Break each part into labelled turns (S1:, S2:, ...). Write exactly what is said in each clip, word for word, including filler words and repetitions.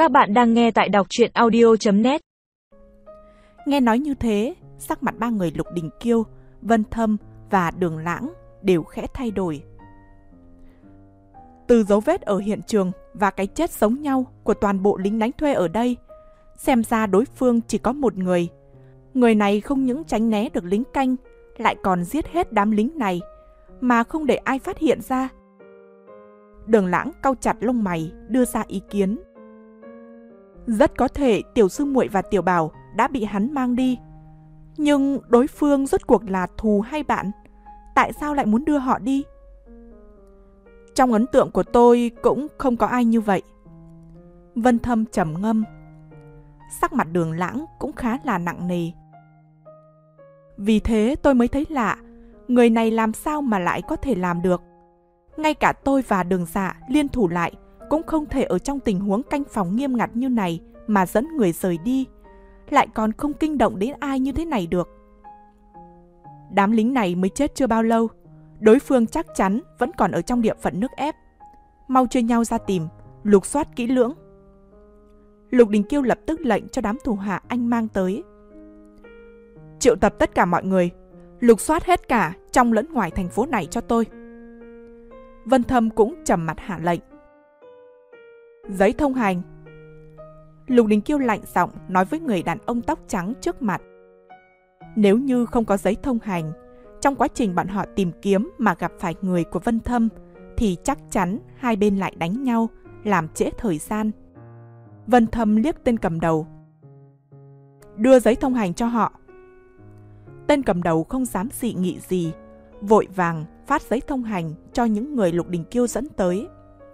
S1: Các bạn đang nghe tại đọc truyện audio chấm net.
S2: Nghe nói như thế, sắc mặt ba người Lục Đình Kiêu, Vân Thâm và Đường Lãng đều khẽ thay đổi. Từ dấu vết ở hiện trường và cái chết giống nhau của toàn bộ lính đánh thuê ở đây, xem ra đối phương chỉ có một người. Người này không những tránh né được lính canh, lại còn giết hết đám lính này, mà không để ai phát hiện ra. Đường Lãng cau chặt lông mày, đưa ra ý kiến. Rất có thể tiểu sư muội và tiểu bảo đã bị hắn mang đi. Nhưng đối phương rốt cuộc là thù hay bạn? Tại sao lại muốn đưa họ đi? Trong ấn tượng của tôi cũng không có ai như vậy. Vân Thâm trầm ngâm. Sắc mặt Đường Lãng cũng khá là nặng nề. Vì thế tôi mới thấy lạ, người này làm sao mà lại có thể làm được. Ngay cả tôi và Đường Dạ liên thủ lại cũng không thể ở trong tình huống canh phòng nghiêm ngặt như này mà dẫn người rời đi, lại còn không kinh động đến ai như thế này được. Đám lính này mới chết chưa bao lâu, đối phương chắc chắn vẫn còn ở trong địa phận nước ép. Mau chia nhau ra tìm, lục soát kỹ lưỡng. Lục Đình Kiêu lập tức lệnh cho đám thủ hạ anh mang tới. Triệu tập tất cả mọi người, lục soát hết cả trong lẫn ngoài thành phố này cho tôi. Vân Thâm cũng trầm mặt hạ lệnh. Giấy thông hành. Lục Đình Kiêu lạnh giọng nói với người đàn ông tóc trắng trước mặt. Nếu như không có giấy thông hành, trong quá trình bọn họ tìm kiếm mà gặp phải người của Vân Thâm, thì chắc chắn hai bên lại đánh nhau, làm trễ thời gian. Vân Thâm liếc tên cầm đầu. Đưa giấy thông hành cho họ. Tên cầm đầu không dám dị nghị gì, vội vàng phát giấy thông hành cho những người Lục Đình Kiêu dẫn tới.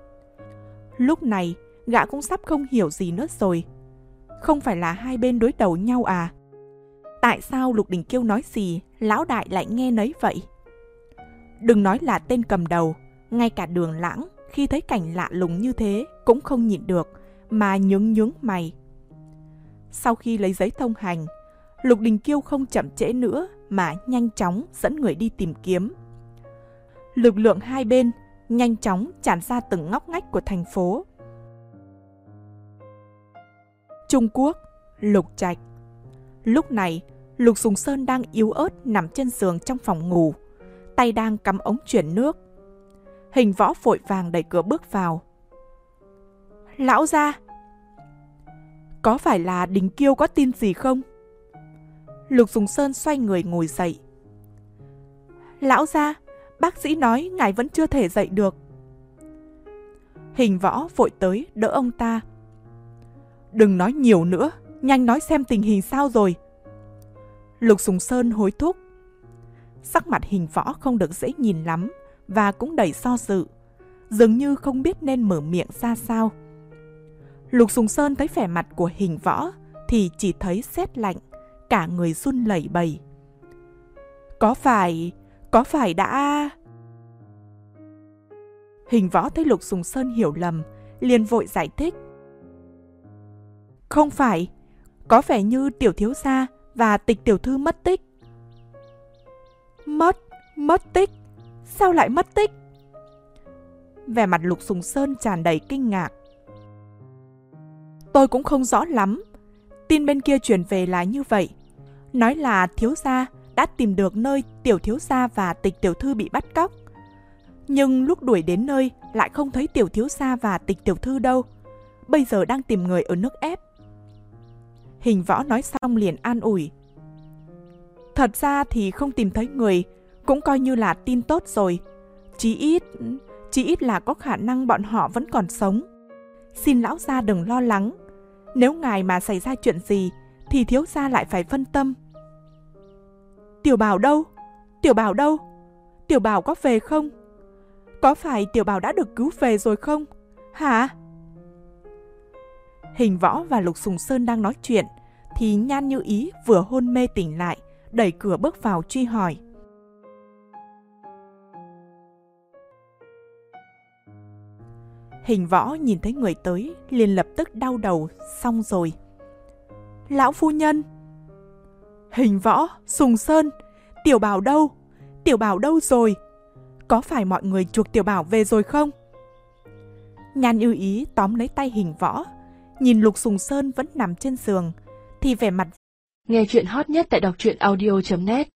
S2: Lúc này, gã cũng sắp không hiểu gì nữa rồi. Không phải là hai bên đối đầu nhau à? Tại sao Lục Đình Kiêu nói gì, lão đại lại nghe nấy vậy? Đừng nói là tên cầm đầu, ngay cả Đường Lãng khi thấy cảnh lạ lùng như thế cũng không nhịn được, mà nhướng nhướng mày. Sau khi lấy giấy thông hành, Lục Đình Kiêu không chậm trễ nữa mà nhanh chóng dẫn người đi tìm kiếm. Lực lượng hai bên nhanh chóng tràn ra từng ngóc ngách của thành phố. Trung Quốc, Lục Trạch. Lúc này, Lục Sùng Sơn đang yếu ớt nằm trên giường trong phòng ngủ, tay đang cắm ống chuyển nước. Hình Võ vội vàng đẩy cửa bước vào. Lão gia! Có phải là Đình Kiêu có tin gì không? Lục Sùng Sơn xoay người ngồi dậy. Lão gia, bác sĩ nói ngài vẫn chưa thể dậy được. Hình Võ vội tới đỡ ông ta. Đừng nói nhiều nữa, nhanh nói xem tình hình sao rồi. Lục Sùng Sơn hối thúc. Sắc mặt Hình Võ không được dễ nhìn lắm và cũng đầy do dự, dường như không biết nên mở miệng ra sao. Lục Sùng Sơn thấy vẻ mặt của Hình Võ thì chỉ thấy sét lạnh, cả người run lẩy bẩy. Có phải, có phải đã... Hình Võ thấy Lục Sùng Sơn hiểu lầm, liền vội giải thích. Không phải, có vẻ như tiểu thiếu gia và Tịch tiểu thư mất tích. Mất, mất tích? Sao lại mất tích? Vẻ mặt Lục Sùng Sơn tràn đầy kinh ngạc. Tôi cũng không rõ lắm. Tin bên kia truyền về là như vậy. Nói là thiếu gia đã tìm được nơi tiểu thiếu gia và Tịch tiểu thư bị bắt cóc. Nhưng lúc đuổi đến nơi lại không thấy tiểu thiếu gia và Tịch tiểu thư đâu. Bây giờ đang tìm người ở nước ép. Hình Võ nói xong liền an ủi. Thật ra thì không tìm thấy người cũng coi như là tin tốt rồi. Chí ít, chí ít là có khả năng bọn họ vẫn còn sống. Xin lão gia đừng lo lắng. Nếu ngài mà xảy ra chuyện gì thì thiếu gia lại phải phân tâm. Tiểu Bảo đâu? Tiểu Bảo đâu? Tiểu Bảo có về không? Có phải Tiểu Bảo đã được cứu về rồi không? Hả? Hình Võ và Lục Sùng Sơn đang nói chuyện thì Nhan Như Ý vừa hôn mê tỉnh lại, đẩy cửa bước vào truy hỏi. Hình Võ nhìn thấy người tới liền lập tức đau đầu. Xong rồi. Lão phu nhân! Hình Võ, Sùng Sơn, Tiểu Bảo đâu? Tiểu Bảo đâu rồi? Có phải mọi người chuộc Tiểu Bảo về rồi không? Nhan Như Ý tóm lấy tay Hình Võ, nhìn Lục Sùng Sơn vẫn nằm trên giường, thì vẻ mặt.
S3: Nghe chuyện hot nhất tại đọc truyện audio chấm net